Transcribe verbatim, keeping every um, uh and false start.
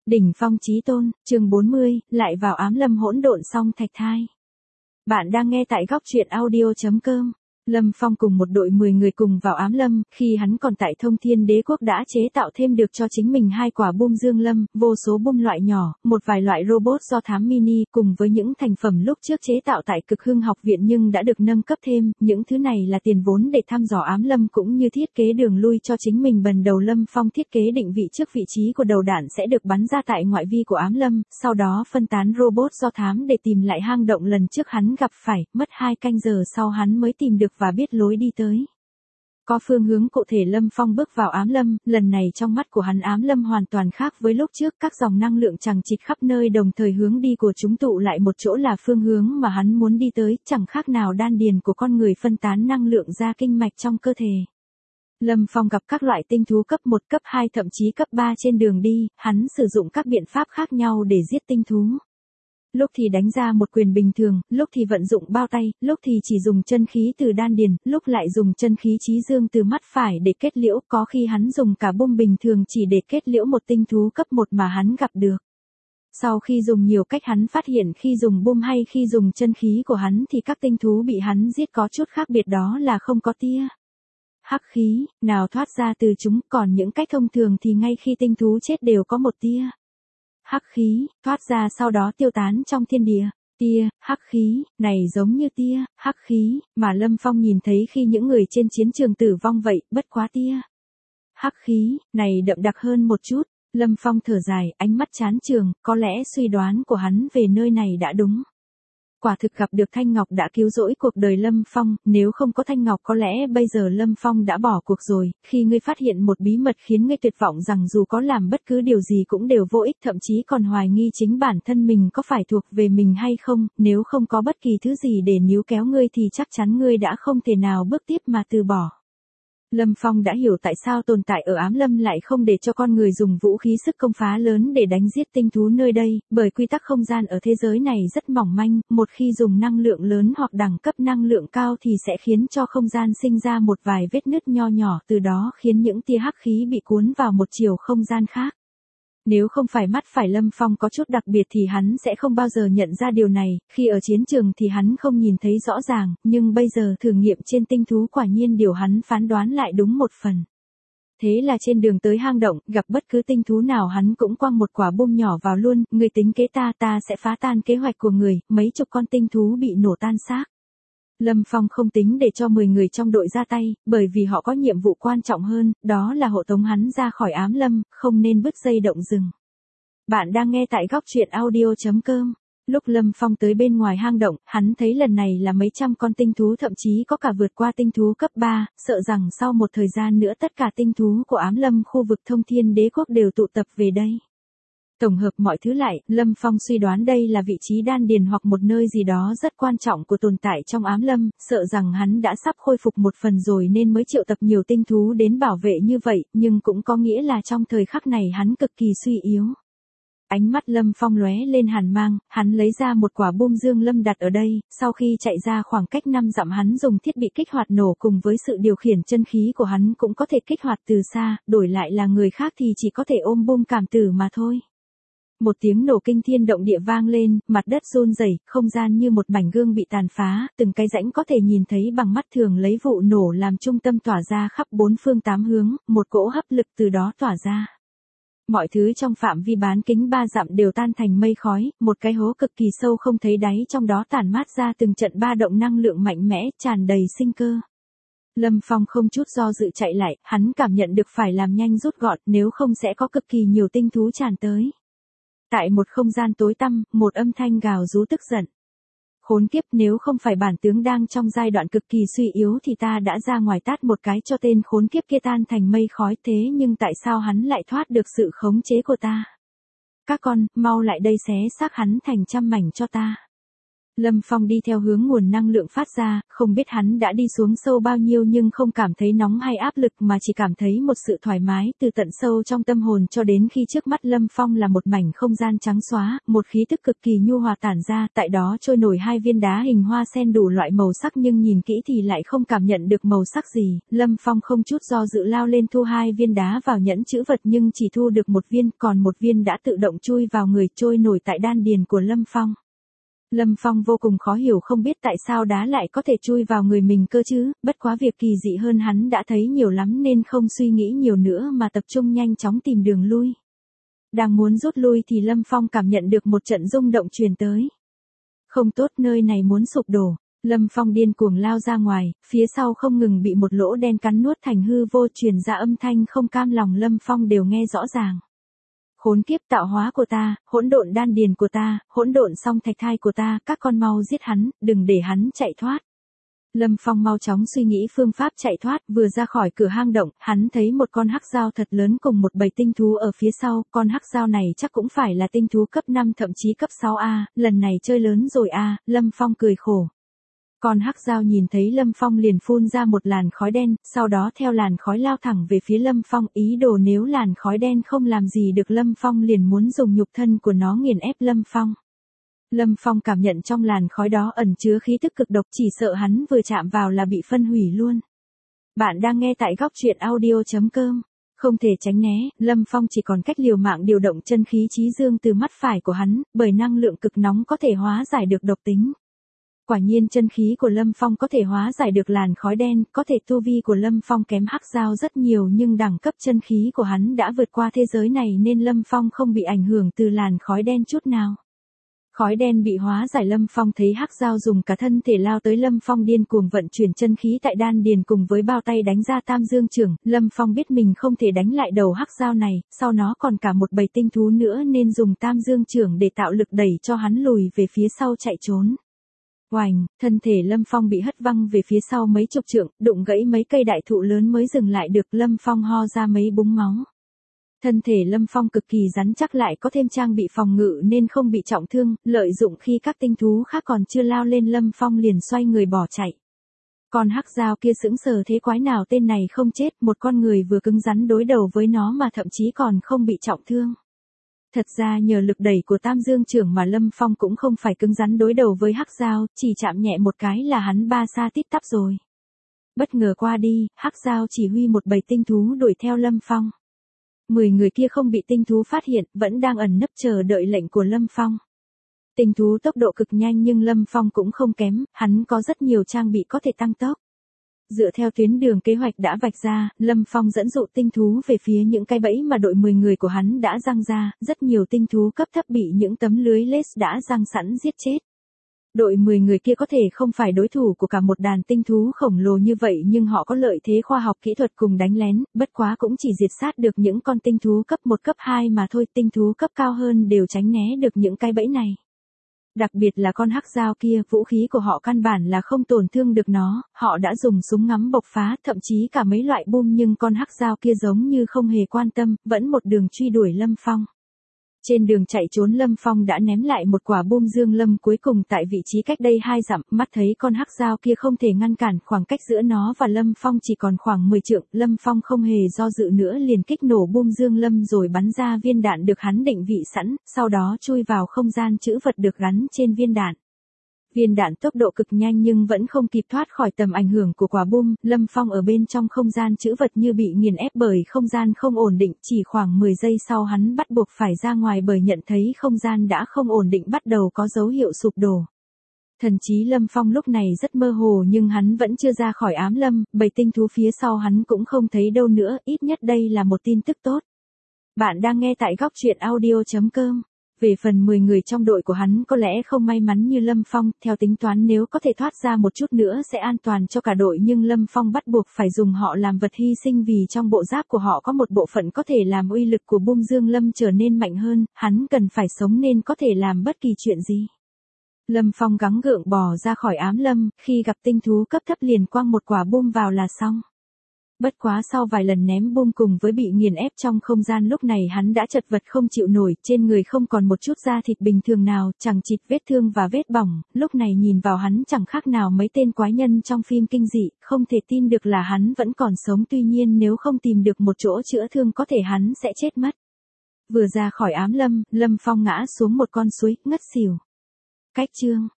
Đỉnh phong chí tôn, chương bốn mươi, lại vào ám lâm hỗn độn song thạch thai. Bạn đang nghe tại góc truyện audio chấm com. Lâm Phong cùng một đội mười người cùng vào ám lâm, khi hắn còn tại Thông Thiên Đế quốc đã chế tạo thêm được cho chính mình hai quả bom dương lâm, vô số bom loại nhỏ, một vài loại robot do thám mini, cùng với những thành phẩm lúc trước chế tạo tại Cực Hưng học viện nhưng đã được nâng cấp thêm, những thứ này là tiền vốn để thăm dò ám lâm cũng như thiết kế đường lui cho chính mình. Bần đầu Lâm Phong thiết kế định vị trước vị trí của đầu đạn sẽ được bắn ra tại ngoại vi của ám lâm, sau đó phân tán robot do thám để tìm lại hang động lần trước hắn gặp phải, mất hai canh giờ sau hắn mới tìm được và biết lối đi tới. Có phương hướng cụ thể Lâm Phong bước vào ám lâm, lần này trong mắt của hắn ám lâm hoàn toàn khác với lúc trước, các dòng năng lượng chằng chịt khắp nơi đồng thời hướng đi của chúng tụ lại một chỗ là phương hướng mà hắn muốn đi tới, chẳng khác nào đan điền của con người phân tán năng lượng ra kinh mạch trong cơ thể. Lâm Phong gặp các loại tinh thú cấp một, cấp hai thậm chí cấp ba trên đường đi, hắn sử dụng các biện pháp khác nhau để giết tinh thú. Lúc thì đánh ra một quyền bình thường, lúc thì vận dụng bao tay, lúc thì chỉ dùng chân khí từ đan điền, lúc lại dùng chân khí chí dương từ mắt phải để kết liễu, có khi hắn dùng cả bom bình thường chỉ để kết liễu một tinh thú cấp một mà hắn gặp được. Sau khi dùng nhiều cách hắn phát hiện khi dùng bom hay khi dùng chân khí của hắn thì các tinh thú bị hắn giết có chút khác biệt, đó là không có tia hắc khí nào thoát ra từ chúng, còn những cách thông thường thì ngay khi tinh thú chết đều có một tia hắc khí thoát ra sau đó tiêu tán trong thiên địa. Tia hắc khí này giống như tia hắc khí mà Lâm Phong nhìn thấy khi những người trên chiến trường tử vong vậy, bất quá tia hắc khí này đậm đặc hơn một chút. Lâm Phong thở dài, ánh mắt chán trường, có lẽ suy đoán của hắn về nơi này đã đúng. Quả thực gặp được Thanh Ngọc đã cứu rỗi cuộc đời Lâm Phong, nếu không có Thanh Ngọc có lẽ bây giờ Lâm Phong đã bỏ cuộc rồi. Khi ngươi phát hiện một bí mật khiến ngươi tuyệt vọng rằng dù có làm bất cứ điều gì cũng đều vô ích, thậm chí còn hoài nghi chính bản thân mình có phải thuộc về mình hay không, nếu không có bất kỳ thứ gì để níu kéo ngươi thì chắc chắn ngươi đã không thể nào bước tiếp mà từ bỏ. Lâm Phong đã hiểu tại sao tồn tại ở ám lâm lại không để cho con người dùng vũ khí sức công phá lớn để đánh giết tinh thú nơi đây, bởi quy tắc không gian ở thế giới này rất mỏng manh, một khi dùng năng lượng lớn hoặc đẳng cấp năng lượng cao thì sẽ khiến cho không gian sinh ra một vài vết nứt nho nhỏ, từ đó khiến những tia hắc khí bị cuốn vào một chiều không gian khác. Nếu không phải mắt phải Lâm Phong có chút đặc biệt thì hắn sẽ không bao giờ nhận ra điều này, khi ở chiến trường thì hắn không nhìn thấy rõ ràng, nhưng bây giờ thử nghiệm trên tinh thú quả nhiên điều hắn phán đoán lại đúng một phần. Thế là trên đường tới hang động, gặp bất cứ tinh thú nào hắn cũng quăng một quả bom nhỏ vào luôn, người tính kế ta, ta sẽ phá tan kế hoạch của người, mấy chục con tinh thú bị nổ tan xác. Lâm Phong không tính để cho mười người trong đội ra tay, bởi vì họ có nhiệm vụ quan trọng hơn, đó là hộ tống hắn ra khỏi ám lâm, không nên bứt dây động rừng. Bạn đang nghe tại góc truyện audio chấm com. Lúc Lâm Phong tới bên ngoài hang động, hắn thấy lần này là mấy trăm con tinh thú, thậm chí có cả vượt qua tinh thú cấp ba, sợ rằng sau một thời gian nữa tất cả tinh thú của ám lâm khu vực Thông Thiên Đế quốc đều tụ tập về đây. Tổng hợp mọi thứ lại, Lâm Phong suy đoán đây là vị trí đan điền hoặc một nơi gì đó rất quan trọng của tồn tại trong ám lâm, sợ rằng hắn đã sắp khôi phục một phần rồi nên mới triệu tập nhiều tinh thú đến bảo vệ như vậy, nhưng cũng có nghĩa là trong thời khắc này hắn cực kỳ suy yếu. Ánh mắt Lâm Phong lóe lên hàn mang, hắn lấy ra một quả bom dương lâm đặt ở đây, sau khi chạy ra khoảng cách năm dặm hắn dùng thiết bị kích hoạt nổ, cùng với sự điều khiển chân khí của hắn cũng có thể kích hoạt từ xa, đổi lại là người khác thì chỉ có thể ôm bom cảm tử mà thôi. Một tiếng nổ kinh thiên động địa vang lên, mặt đất run rẩy, không gian như một mảnh gương bị tàn phá, từng cái rãnh có thể nhìn thấy bằng mắt thường lấy vụ nổ làm trung tâm tỏa ra khắp bốn phương tám hướng, một cỗ hấp lực từ đó tỏa ra. Mọi thứ trong phạm vi bán kính ba dặm đều tan thành mây khói, một cái hố cực kỳ sâu không thấy đáy trong đó tản mát ra từng trận ba động năng lượng mạnh mẽ, tràn đầy sinh cơ. Lâm Phong không chút do dự chạy lại, hắn cảm nhận được phải làm nhanh rút gọn, nếu không sẽ có cực kỳ nhiều tinh thú tràn tới. Tại một không gian tối tăm, một âm thanh gào rú tức giận. Khốn kiếp, nếu không phải bản tướng đang trong giai đoạn cực kỳ suy yếu thì ta đã ra ngoài tát một cái cho tên khốn kiếp kia tan thành mây khói, thế nhưng tại sao hắn lại thoát được sự khống chế của ta? Các con, mau lại đây xé xác hắn thành trăm mảnh cho ta. Lâm Phong đi theo hướng nguồn năng lượng phát ra, không biết hắn đã đi xuống sâu bao nhiêu nhưng không cảm thấy nóng hay áp lực mà chỉ cảm thấy một sự thoải mái từ tận sâu trong tâm hồn cho đến khi trước mắt Lâm Phong là một mảnh không gian trắng xóa, một khí tức cực kỳ nhu hòa tản ra, tại đó trôi nổi hai viên đá hình hoa sen đủ loại màu sắc nhưng nhìn kỹ thì lại không cảm nhận được màu sắc gì. Lâm Phong không chút do dự lao lên thu hai viên đá vào nhẫn chữ vật nhưng chỉ thu được một viên, còn một viên đã tự động chui vào người trôi nổi tại đan điền của Lâm Phong. Lâm Phong vô cùng khó hiểu không biết tại sao đá lại có thể chui vào người mình cơ chứ, bất quá việc kỳ dị hơn hắn đã thấy nhiều lắm nên không suy nghĩ nhiều nữa mà tập trung nhanh chóng tìm đường lui. Đang muốn rút lui thì Lâm Phong cảm nhận được một trận rung động truyền tới. Không tốt, nơi này muốn sụp đổ. Lâm Phong điên cuồng lao ra ngoài, phía sau không ngừng bị một lỗ đen cắn nuốt thành hư vô, truyền ra âm thanh không cam lòng Lâm Phong đều nghe rõ ràng. Khốn kiếp, tạo hóa của ta, hỗn độn đan điền của ta, hỗn độn song thạch thai của ta, các con mau giết hắn, đừng để hắn chạy thoát. Lâm Phong mau chóng suy nghĩ phương pháp chạy thoát, vừa ra khỏi cửa hang động, hắn thấy một con hắc dao thật lớn cùng một bầy tinh thú ở phía sau, con hắc dao này chắc cũng phải là tinh thú cấp năm thậm chí cấp sáu a, lần này chơi lớn rồi a, Lâm Phong cười khổ. Con hắc dao nhìn thấy Lâm Phong liền phun ra một làn khói đen, sau đó theo làn khói lao thẳng về phía Lâm Phong, ý đồ nếu làn khói đen không làm gì được Lâm Phong liền muốn dùng nhục thân của nó nghiền ép Lâm Phong. Lâm Phong cảm nhận trong làn khói đó ẩn chứa khí tức cực độc, chỉ sợ hắn vừa chạm vào là bị phân hủy luôn. Bạn đang nghe tại góc truyện audio chấm com. Không thể tránh né, Lâm Phong chỉ còn cách liều mạng điều động chân khí chí dương từ mắt phải của hắn, bởi năng lượng cực nóng có thể hóa giải được độc tính. Quả nhiên chân khí của Lâm Phong có thể hóa giải được làn khói đen, có thể tu vi của Lâm Phong kém hắc dao rất nhiều nhưng đẳng cấp chân khí của hắn đã vượt qua thế giới này nên Lâm Phong không bị ảnh hưởng từ làn khói đen chút nào. Khói đen bị hóa giải, Lâm Phong thấy hắc dao dùng cả thân thể lao tới Lâm Phong điên cuồng vận chuyển chân khí tại đan điền cùng với bao tay đánh ra tam dương chưởng, Lâm Phong biết mình không thể đánh lại đầu hắc dao này, sau nó còn cả một bầy tinh thú nữa nên dùng tam dương chưởng để tạo lực đẩy cho hắn lùi về phía sau chạy trốn. Oành, thân thể Lâm Phong bị hất văng về phía sau mấy chục trượng, đụng gãy mấy cây đại thụ lớn mới dừng lại được, Lâm Phong ho ra mấy búng máu. Thân thể Lâm Phong cực kỳ rắn chắc lại có thêm trang bị phòng ngự nên không bị trọng thương, lợi dụng khi các tinh thú khác còn chưa lao lên Lâm Phong liền xoay người bỏ chạy. Con hắc dao kia sững sờ thế quái nào tên này không chết, một con người vừa cứng rắn đối đầu với nó mà thậm chí còn không bị trọng thương. Thật ra nhờ lực đẩy của tam dương chưởng mà Lâm Phong cũng không phải cứng rắn đối đầu với hắc dao, chỉ chạm nhẹ một cái là hắn ba sa tít tắp rồi. Bất ngờ qua đi, hắc dao chỉ huy một bầy tinh thú đuổi theo Lâm Phong. Mười người kia không bị tinh thú phát hiện, vẫn đang ẩn nấp chờ đợi lệnh của Lâm Phong. Tinh thú tốc độ cực nhanh nhưng Lâm Phong cũng không kém, hắn có rất nhiều trang bị có thể tăng tốc. Dựa theo tuyến đường kế hoạch đã vạch ra, Lâm Phong dẫn dụ tinh thú về phía những cái bẫy mà đội mười người của hắn đã giăng ra, rất nhiều tinh thú cấp thấp bị những tấm lưới lace đã giăng sẵn giết chết. Đội mười người kia có thể không phải đối thủ của cả một đàn tinh thú khổng lồ như vậy nhưng họ có lợi thế khoa học kỹ thuật cùng đánh lén, bất quá cũng chỉ diệt sát được những con tinh thú cấp một cấp hai mà thôi, tinh thú cấp cao hơn đều tránh né được những cái bẫy này. Đặc biệt là con hắc dao kia, vũ khí của họ căn bản là không tổn thương được nó, họ đã dùng súng ngắm bộc phá, thậm chí cả mấy loại bom nhưng con hắc dao kia giống như không hề quan tâm, vẫn một đường truy đuổi Lâm Phong. Trên đường chạy trốn Lâm Phong đã ném lại một quả bom dương lâm cuối cùng tại vị trí cách đây hai dặm, mắt thấy con hắc dao kia không thể ngăn cản, khoảng cách giữa nó và Lâm Phong chỉ còn khoảng mười trượng, Lâm Phong không hề do dự nữa liền kích nổ bom dương lâm rồi bắn ra viên đạn được hắn định vị sẵn, sau đó chui vào không gian trữ vật được gắn trên viên đạn. Viên đạn tốc độ cực nhanh nhưng vẫn không kịp thoát khỏi tầm ảnh hưởng của quả bom, Lâm Phong ở bên trong không gian trữ vật như bị nghiền ép bởi không gian không ổn định, chỉ khoảng mười giây sau hắn bắt buộc phải ra ngoài bởi nhận thấy không gian đã không ổn định, bắt đầu có dấu hiệu sụp đổ. Thần trí Lâm Phong lúc này rất mơ hồ nhưng hắn vẫn chưa ra khỏi ám lâm, bầy tinh thú phía sau hắn cũng không thấy đâu nữa, ít nhất đây là một tin tức tốt. Bạn đang nghe tại góc truyện audio chấm com. Về phần mười người trong đội của hắn có lẽ không may mắn như Lâm Phong, theo tính toán nếu có thể thoát ra một chút nữa sẽ an toàn cho cả đội nhưng Lâm Phong bắt buộc phải dùng họ làm vật hy sinh vì trong bộ giáp của họ có một bộ phận có thể làm uy lực của bom dương lâm trở nên mạnh hơn, hắn cần phải sống nên có thể làm bất kỳ chuyện gì. Lâm Phong gắng gượng bò ra khỏi ám lâm, khi gặp tinh thú cấp thấp liền quăng một quả bom vào là xong. Bất quá sau vài lần ném bom cùng với bị nghiền ép trong không gian lúc này hắn đã chật vật không chịu nổi, trên người không còn một chút da thịt bình thường nào, chẳng chịt vết thương và vết bỏng, lúc này nhìn vào hắn chẳng khác nào mấy tên quái nhân trong phim kinh dị, không thể tin được là hắn vẫn còn sống, tuy nhiên nếu không tìm được một chỗ chữa thương có thể hắn sẽ chết mất. Vừa ra khỏi ám lâm, Lâm Phong ngã xuống một con suối, ngất xỉu. Cách chương